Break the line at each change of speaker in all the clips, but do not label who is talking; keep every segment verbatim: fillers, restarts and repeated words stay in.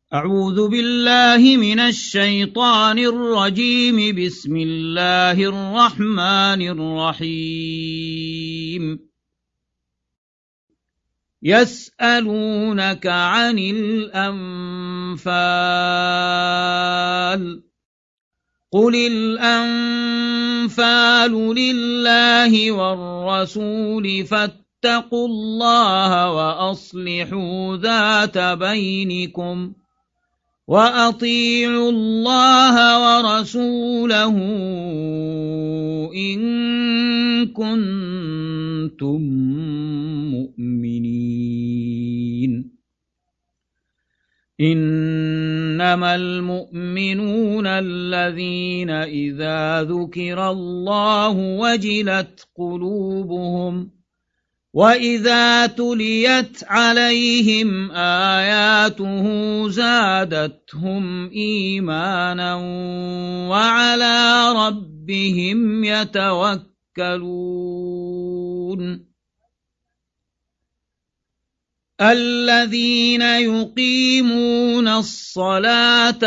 أعوذ بالله من الشيطان الرجيم. بسم الله الرحمن الرحيم. يسألونك عن الأنفال قل الأنفال لله والرسول فاتقوا الله وأصلحوا ذات بينكم وأطيعوا الله ورسوله إن كنتم مؤمنين. إنما المؤمنون الذين إذا ذكر الله وجلت قلوبهم وإذا تليت عليهم آياته زادتهم إيمانا وعلى ربهم يتوكلون. الذين يقيمون الصلاة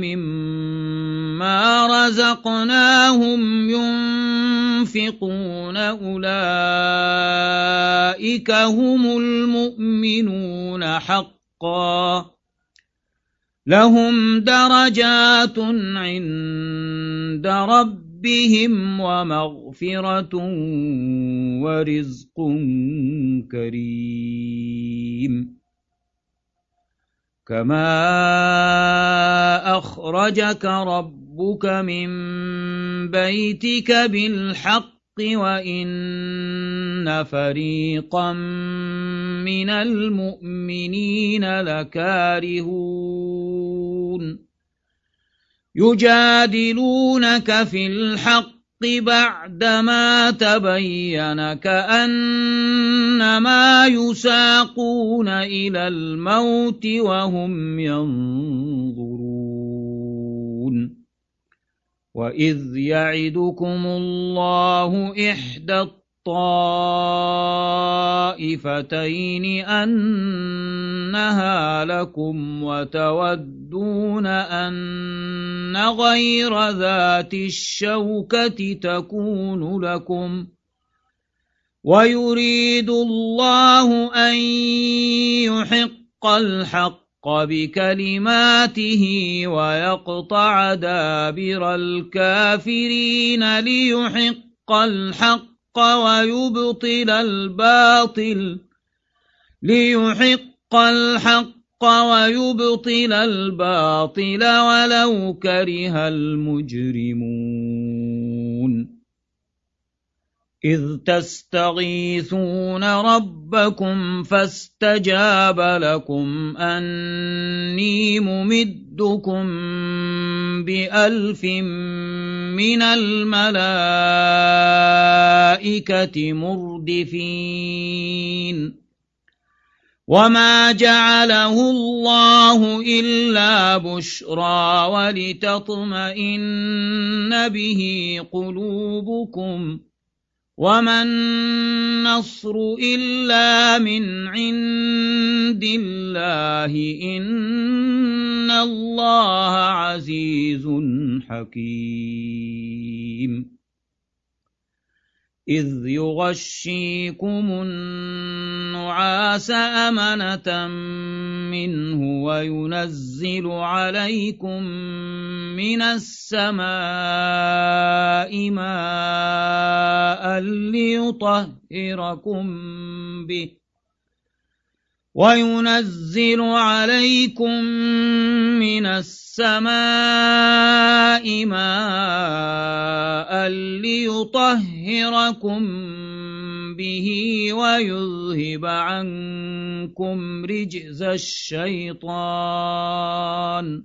ومما رزقناهم ينفقون أولئك هم المؤمنون حقا لهم درجات عند ربهم ومغفرة ورزق كريم. كما أخرجك ربك من بيتك بالحق وإن فريقا من المؤمنين لكارهون يجادلونك في الحق بعدما تبين كأنما يساقون إلى الموت وهم ينظرون. وإذ يعدكم الله إحدى الطائفتين أنها لكم وتودون أن غير ذات الشوكة تكون لكم ويريد الله أن يحق الحق بكلماته ويقطع دابر الكافرين ليحق الحق ويبطل الباطل ليحق الحق ويبطل الباطل ولو كره المجرمون. إذ تستغيثون ربكم فاستجاب لكم أني ممدكم بألف من الملائكة مردفين. وما جعله الله إلا بشرى ولتطمئن به قلوبكم وما النصر إلا من عند الله إن الله عزيز حكيم. إذ يغشيكم النعاس أمنة منه وينزل عليكم من السماء ماء ليطهركم به وينزل عليكم من السماء ماء ليطهركم به ويذهب عنكم رجز الشيطان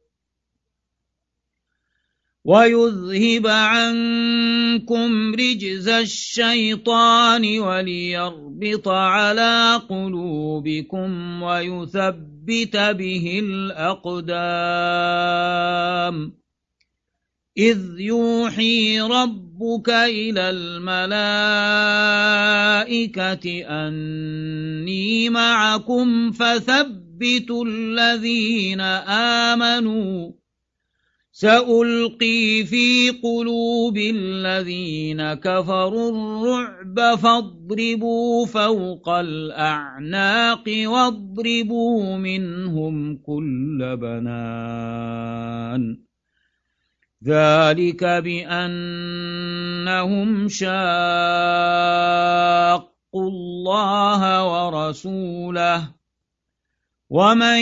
ويذهب عنكم رجز الشيطان وليربط على قلوبكم ويثبت به الأقدام. إذ يوحي ربكم ربك إلى الملائكة أني معكم فثبتوا الذين آمنوا سألقي في قلوب الذين كفروا الرعب فاضربوا فوق الأعناق واضربوا منهم كل بنان ذلك بأنهم شاقوا الله ورسوله ومن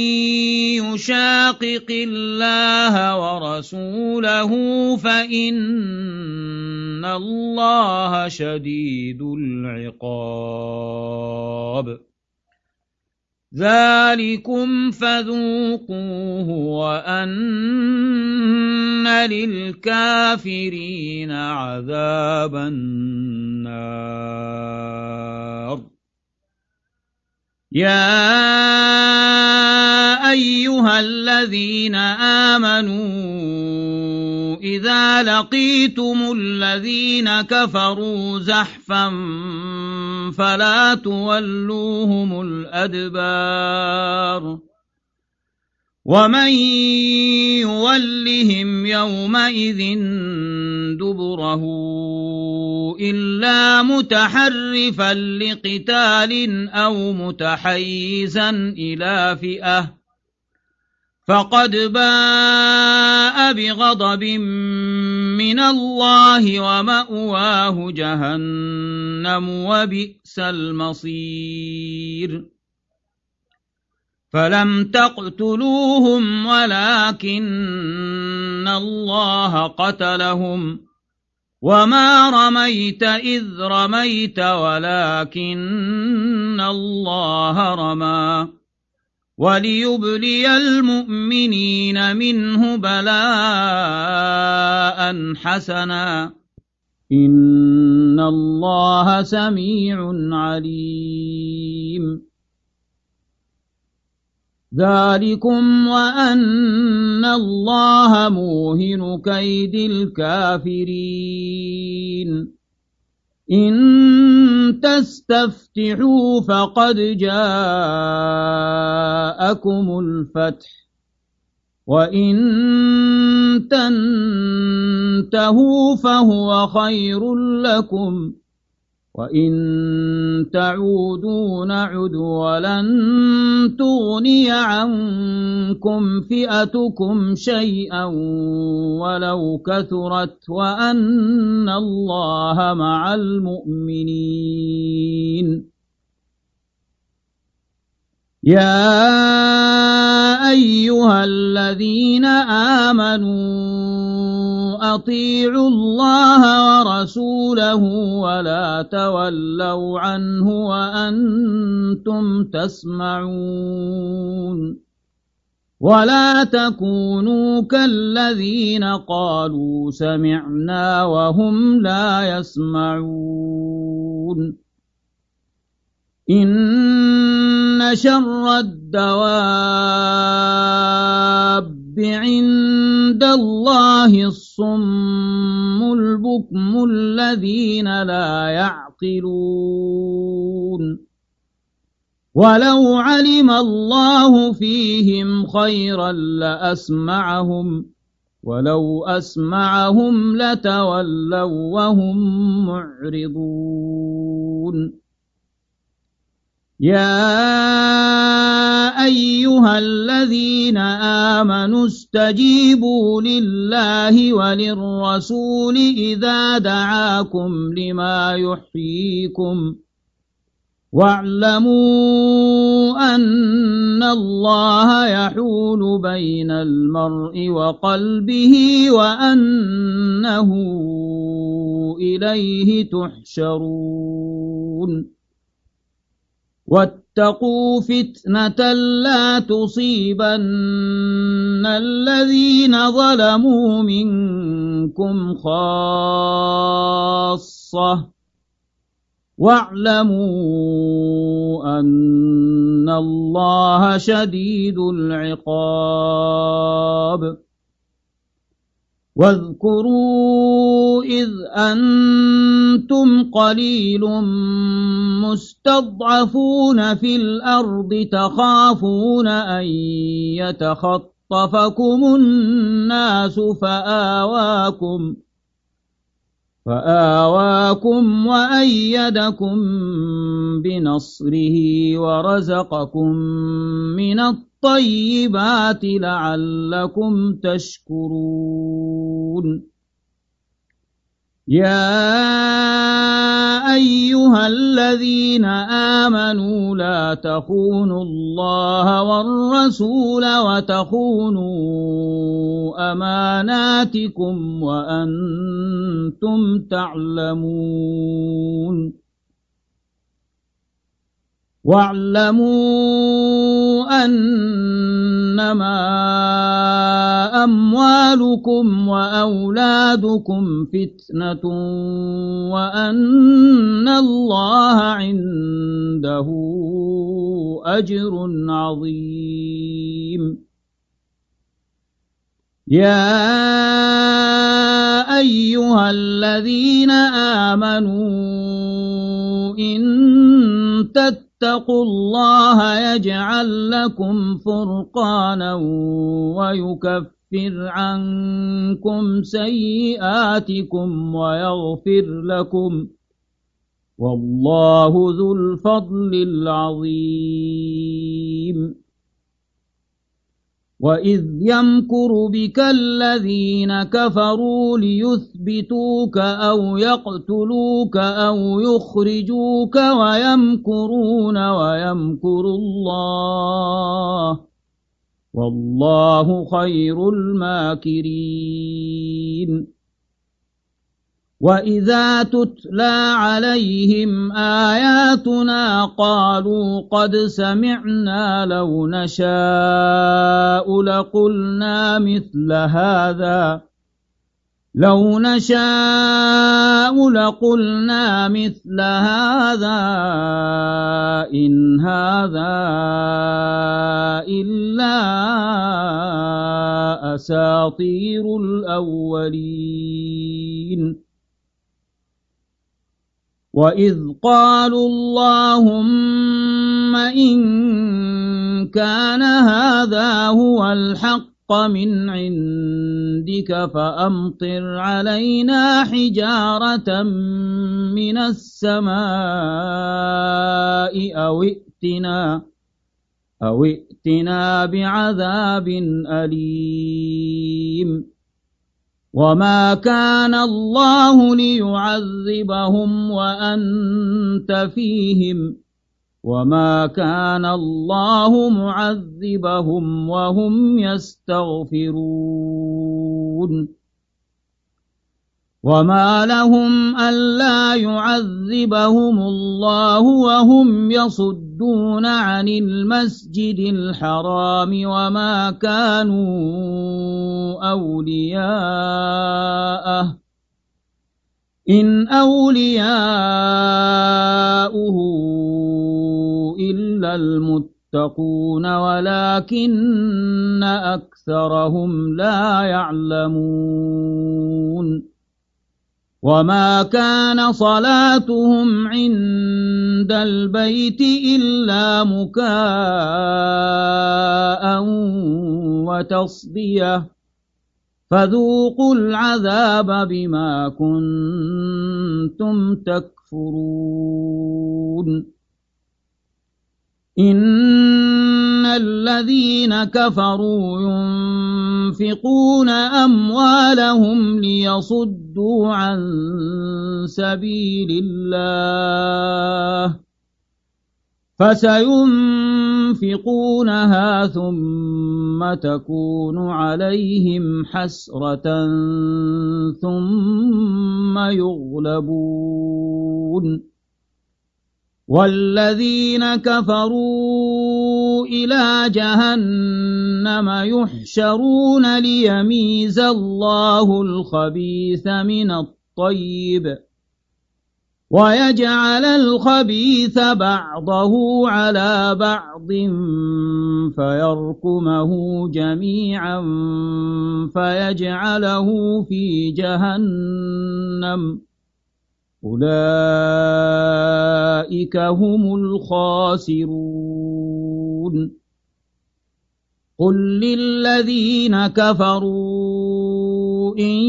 يشاقق الله ورسوله فإن الله شديد العقاب ذلكم فذوقوه وأن للكافرين عذاب النار يا أيها الذين آمنوا إذا لقيتم الذين كفروا زحفا فلا تولوهم الأدبار ومن يولهم يومئذ دبره إلا متحرفا لقتال أو متحيزا إلى فئة فقد باء بغضب من الله ومأواه جهنم وبئس المصير فلم تقتلوهم ولكن الله قتلهم وما رميت إذ رميت ولكن الله رمى وليبلي المؤمنين منه بلاء حسنا إن الله سميع عليم ذلكم وأن الله موهن كيد الكافرين إن تستفتحوا فقد جاءكم الفتح وإن تنتهوا فهو خير لكم وإن تعودوا نعد ولن تغني عنكم فئتكم شيئا ولو كثرت وأن الله مع المؤمنين يا أيها الذين آمنوا أطيعوا الله ورسوله ولا تولوا عنه وأنتم تسمعون ولا تكونوا كالذين قالوا سمعنا وهم لا يسمعون إن شر الدواب عند الله الصم البكم الذين لا يعقلون ولو علم الله فيهم خيرا لأسمعهم ولو أسمعهم لتولوا وهم معرضون يا أيها الذين آمنوا استجيبوا لله وللرسول إذا دعاكم لما يحييكم واعلموا أن الله يحول بين المرء وقلبه وأنه إليه تحشرون واتقوا فتنة لا تصيبن الذين ظلموا منكم خاصة واعلموا أن الله شديد العقاب واذكروا إذ أنتم قليل مستضعفون في الأرض تخافون أن يتخطفكم الناس فآواكم فآواكم وأيدكم بنصره ورزقكم من الطيبات لعلكم تشكرون يا أيها الذين آمنوا لا تخونوا الله والرسول وتخونوا أماناتكم وأنتم تعلمون واعلموا أنما أموالكم وأولادكم فتنة وأن الله عنده أجر عظيم يا أيها الذين آمنوا إن اتقوا الله يجعل لكم فرقانا ويكفر عنكم سيئاتكم ويغفر لكم والله ذو الفضل العظيم وإذ يمكر بك الذين كفروا ليثبتوك أو يقتلوك أو يخرجوك ويمكرون ويمكر الله والله خير الماكرين وإذا تتلى عليهم آياتنا قالوا قد سمعنا لو نشاء لقلنا مثل هذا لو نشاء لقلنا مثل هذا إن هذا إلا أساطير الأولين وإذ قالوا اللهم إن كان هذا هو الحق من عندك فأمطر علينا حجارة من السماء أو ائتنا أو ائتنا بعذاب أليم وما كان الله ليعذبهم وأنت فيهم وما كان الله معذبهم وهم يستغفرون وما لهم ألا يعذبهم الله وهم يصدون عن المسجد الحرام وما كانوا أولياءه إن أولياؤه إلا المتقون ولكن أكثرهم لا يعلمون وما كان صلاتهم عند البيت إلا مكاء وتصدية فذوقوا العذاب بما كنتم تكفرون إن الذين كفروا ينفقون أموالهم ليصدوا عن سبيل الله فسينفقونها ثم تكون عليهم حسرة ثم يغلبون والذين كفروا إلى جهنم يحشرون ليميز الله الخبيث من الطيب ويجعل الخبيث بعضه على بعض فيركمه جميعا فيجعله في جهنم أولئك هم الخاسرون قل للذين كفروا إن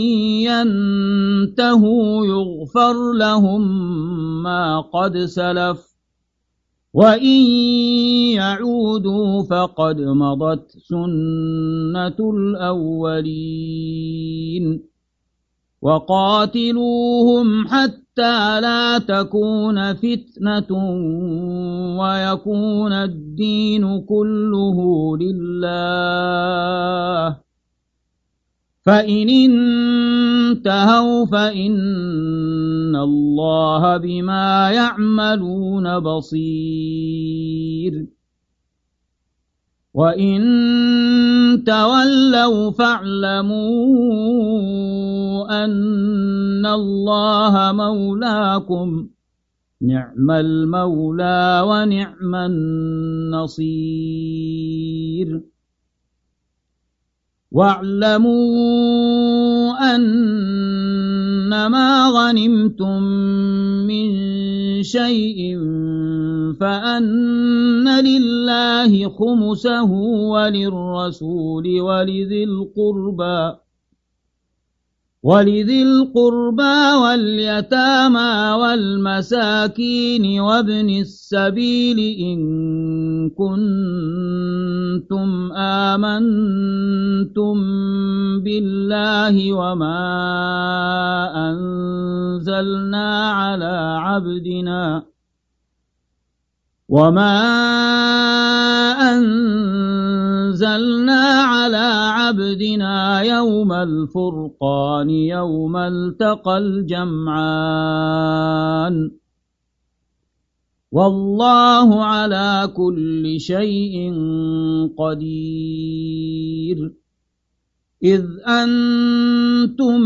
ينتهوا يغفر لهم ما قد سلف وإن يعودوا فقد مضت سنة الأولين وقاتلوهم حتى لا تكون فتنة ويكون الدين كله لله فإن انتهوا فإن الله بما يعملون بصير وإن تولوا فاعلموا أن الله مولاكم نعم المولى ونعم النصير واعلموا أنما غنمتم من شيء فأن لله خمسه وللرسول ولذي القربى ولذي القربى واليتامى والمساكين وابن السبيل إن كنتم آمنتم بالله وما أنزلنا على عبدنا وما أنزلنا على عبدنا يوم الفرقان يوم التقى الجمعان والله على كل شيء قدير إذ أنتم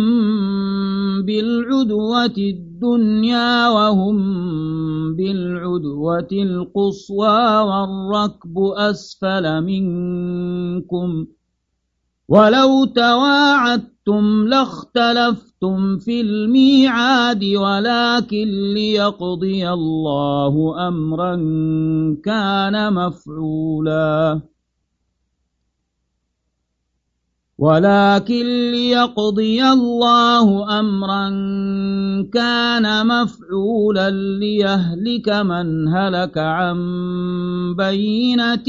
بالعدوة الدنيا وهم بالعدوة القصوى والركب أسفل منكم ولو تواعدتم لاختلفتم في الميعاد ولكن ليقضي الله أمرا كان مفعولا ولكن ليقضي الله أمرا كان مفعولا ليهلك من هلك عن بينة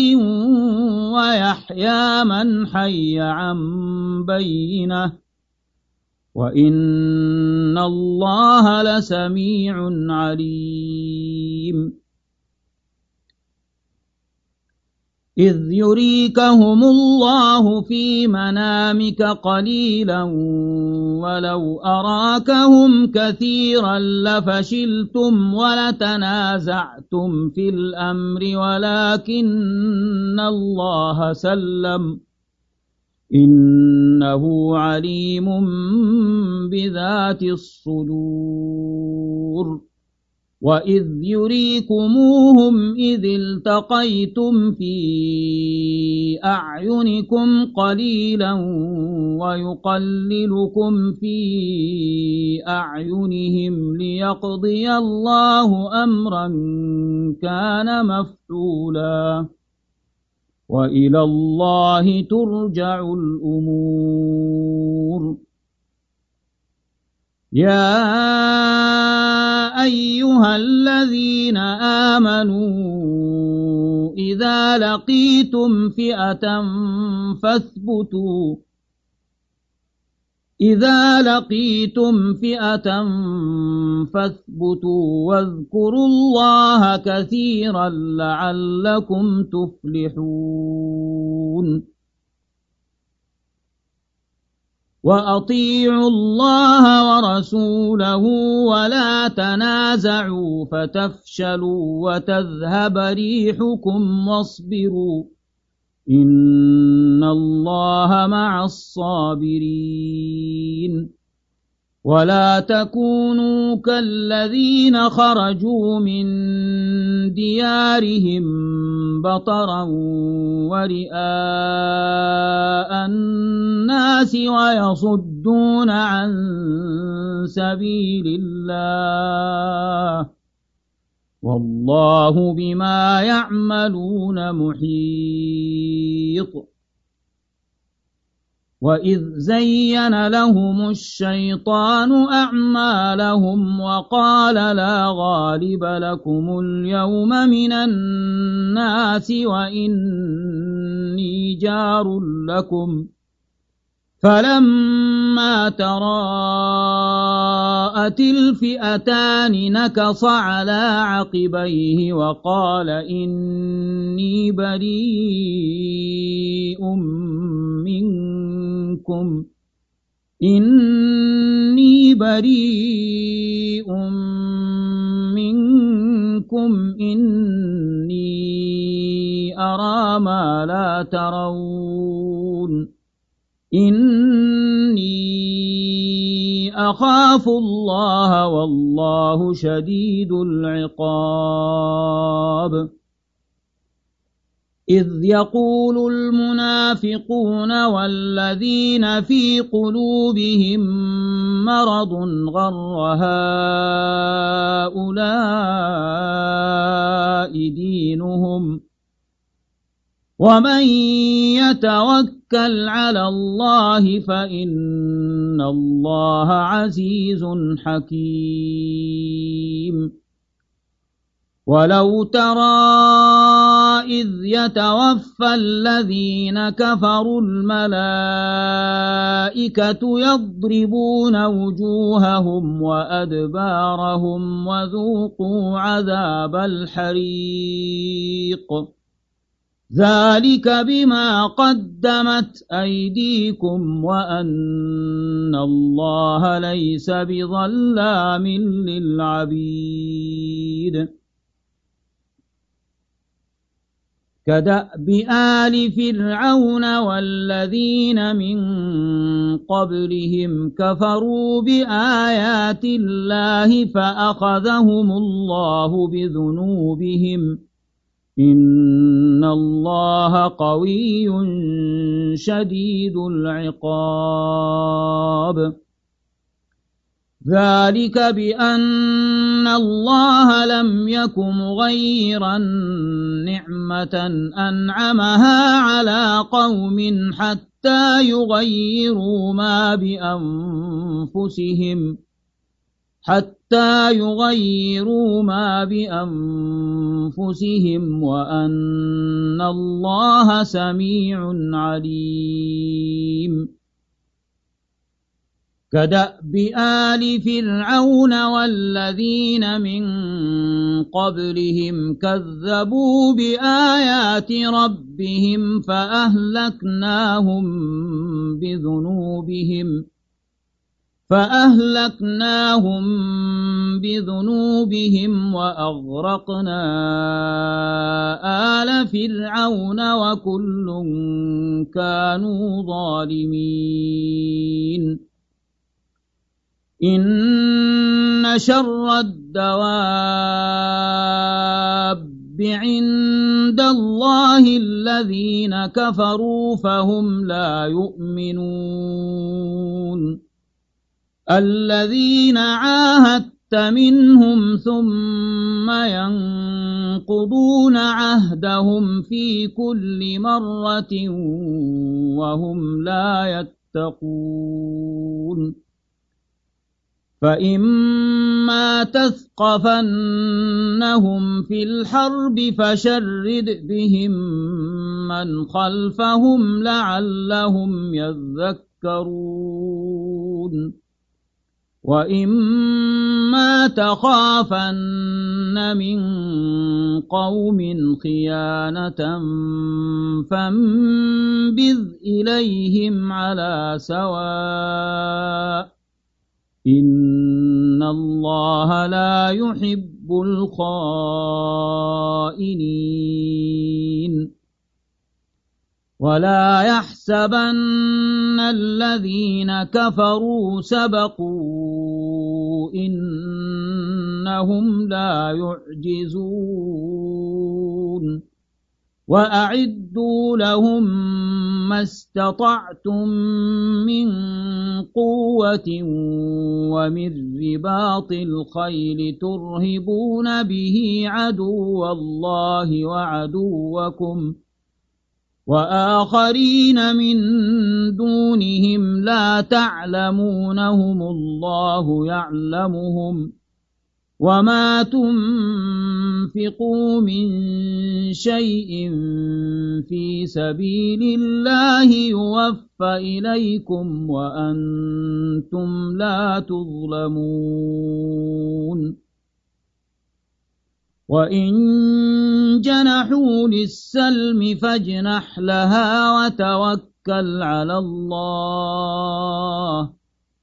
ويحيى من حي عن بينة وإن الله لسميع عليم إذ يريكهم الله في منامك قليلا ولو أراكهم كثيرا لفشلتم ولتنازعتم في الأمر ولكن الله سلم إنه عليم بذات الصدور وإذ يريكموهم إذ التقيتم في أعينكم قليلا ويقللكم في أعينهم ليقضي الله أمرا كان مفعولا وإلى الله ترجع الأمور يا أيها الذين آمنوا إذا لقيتم فئة فاثبتوا إذا لقيتم فئة فاثبتوا واذكروا الله كثيرا لعلكم تفلحون وأطيعوا الله ورسوله ولا تنازعوا فتفشلوا وتذهب ريحكم واصبروا إن الله مع الصابرين ولا تكونوا كالذين خرجوا من ديارهم بطرا ورئاء الناس ويصدون عن سبيل الله والله بما يعملون محيط وإذ زين لهم الشيطان أعمالهم وقال لا غالب لكم اليوم من الناس وإني جار لكم فلما تراءت الفئتان نكص على عقبيه وقال إني بريء منكم إني بريء منكم إني أرى ما لا ترون إني أخاف الله والله شديد العقاب إذ يقول المنافقون والذين في قلوبهم مرض غر هؤلاء دينهم ومن يتوكل على الله فإن الله عزيز حكيم ولو ترى إذ يتوفى الذين كفروا الملائكة يضربون وجوههم وأدبارهم وذوقوا عذاب الحريق ذلك بما قدمت أيديكم وأن الله ليس بظلام للعبيد كدأب آل فرعون والذين من قبلهم كفروا بآيات الله فأخذهم الله بذنوبهم إن الله قوي شديد العقاب ذلك بأن الله لم يك مغيرا نعمة أنعمها على قوم حتى يغيروا ما بأنفسهم حتى يغيروا ما بأنفسهم وأن الله سميع عليم كدأب آل فرعون والذين من قبلهم كذبوا بآيات ربهم فأهلكناهم بذنوبهم فأهلكناهم بذنوبهم وأغرقنا آل فرعون وكل كانوا ظالمين إن شر الدواب عند الله الذين كفروا فهم لا يؤمنون الذين عاهدت منهم ثم ينقضون عهدهم في كل مرة وهم لا يتقون فإما تثقفنهم في الحرب فشرد بهم من خلفهم لعلهم يذكرون وإما تخافن من قوم خيانة فانبذ إليهم على سواء إن الله لا يحب الخائنين ولا يحسبن الذين كفروا سبقوا إنهم لا يعجزون وأعدوا لهم ما استطعتم من قوة ومن رباط الخيل ترهبون به عدو الله وعدوكم وآخرين من دونهم لا تعلمونهم الله يعلمهم وما تنفقوا من شيء في سبيل الله يوفى إليكم وأنتم لا تظلمون وإن جنحوا للسلم فاجنح لها وتوكل على الله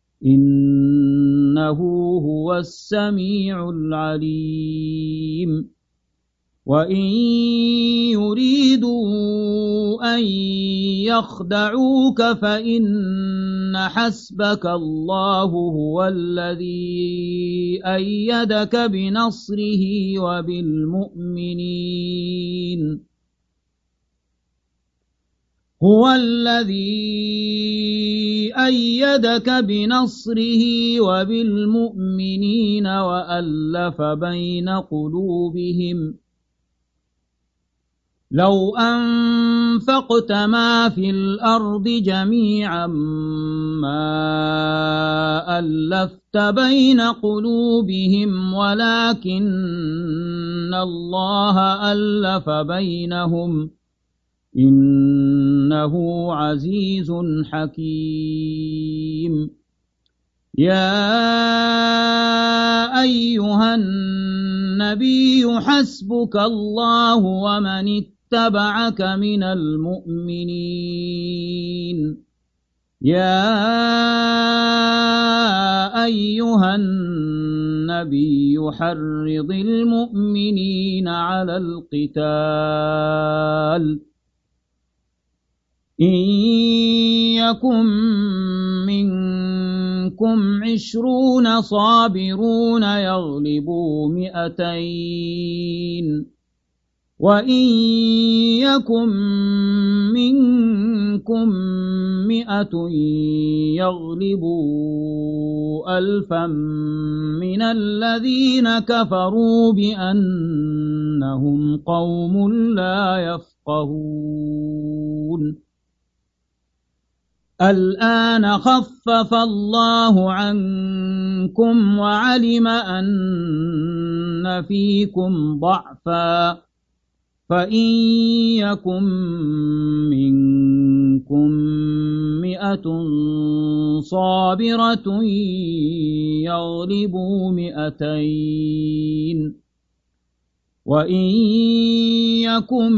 إنه هو السميع العليم وإن يريدوا أن يخدعوك فإن حسبك الله هو الذي أيدك بنصره وبالمؤمنين هو الذي أيدك بنصره وبالمؤمنين وألف بين قلوبهم لو أنفقت ما في الأرض جميعا ما ألفت بين قلوبهم ولكن الله ألف بينهم إنه عزيز حكيم يا أيها النبي حسبك الله ومن اتبعك من المؤمنين يا أيها النبي حرض المؤمنين على القتال إن يكن منكم عشرون صابرون يغلبوا مئتين وإن يكن منكم مئة يغلبوا ألفا من الذين كفروا بأنهم قوم لا يفقهون الآن خفف الله عنكم وعلم أن فيكم ضعفا فإن يكن منكم مئة صابرة يغلبوا مئتين وإن يكن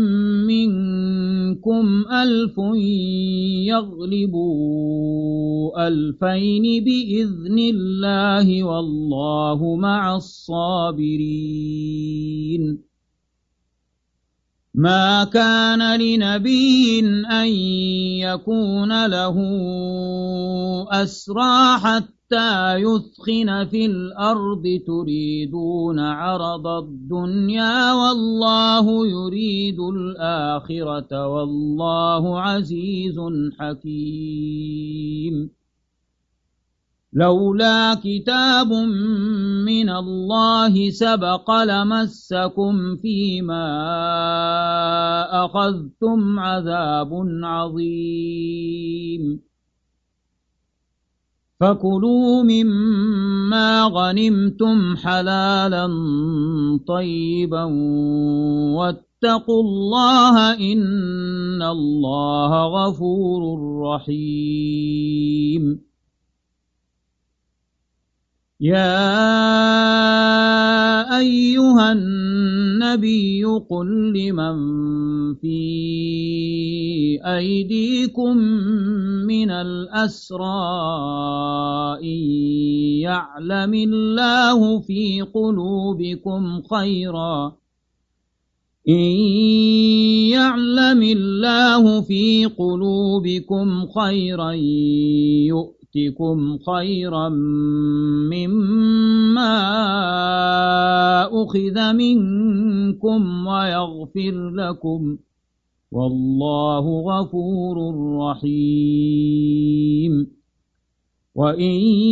منكم ألف يغلبوا ألفين بإذن الله والله مع الصابرين ما كان لنبي أن يكون له أسرى حتى يثخن في الأرض تريدون عرض الدنيا والله يريد الآخرة والله عزيز حكيم لولا كتاب من الله سبق لمسكم فيما أخذتم عذاب عظيم فكلوا مما غنمتم حلالا طيبا واتقوا الله إن الله غفور رحيم يا أيها النبي قل لمن في أيديكم من الأسرى إن يعلم الله في قلوبكم خيرا إن يعلم الله في قلوبكم خيرا يؤتكم خيرا مما أخذ منكم ويغفر لكم والله غفور رحيم وإن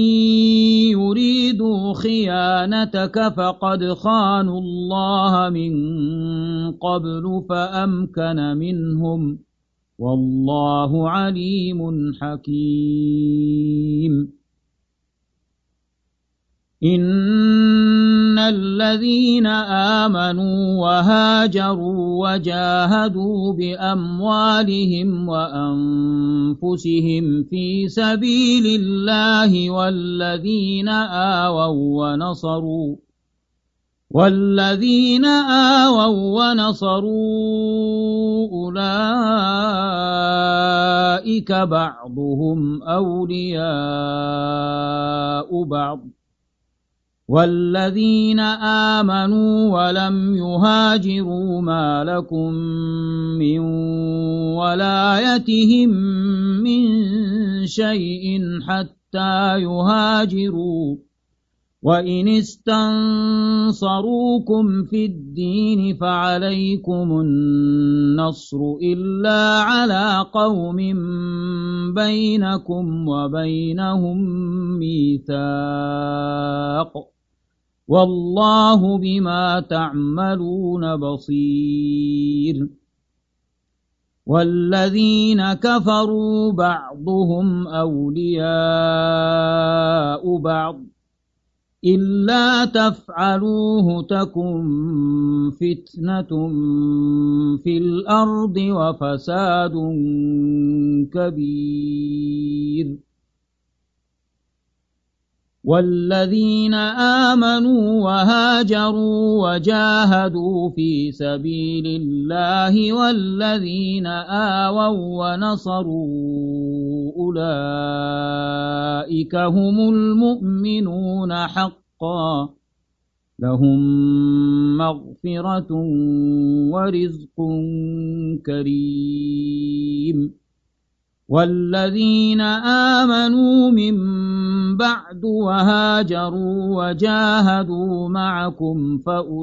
يريدوا خيانتك فقد خانوا الله من قبل فأمكن منهم والله عليم حكيم إن الذين آمنوا وهاجروا وجاهدوا بأموالهم وأنفسهم في سبيل الله والذين آووا ونصروا والذين آووا ونصروا أولئك بعضهم أولياء بعض والذين آمنوا ولم يهاجروا ما لكم من ولايتهم من شيء حتى يهاجروا وإن استنصروكم في الدين فعليكم النصر إلا على قوم بينكم وبينهم ميثاق والله بما تعملون بصير والذين كفروا بعضهم أولياء بعض إلا تفعلوه تكن فتنة في الأرض وفساد كبير والذين آمنوا وهاجروا وجاهدوا في سبيل الله والذين آووا ونصروا أولئك هم المؤمنون حقا لهم مغفرة ورزق كريم والذين آمنوا من بعد وهاجروا وجاهدوا معكم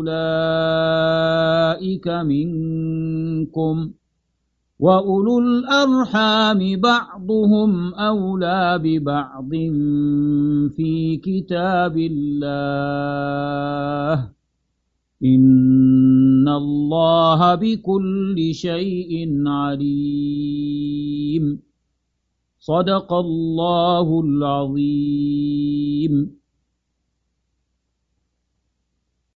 فأولئك منكم وأولو الأرحام بعضهم أولى ببعض في كتاب الله إن الله بكل شيء عليم صدق الله العظيم.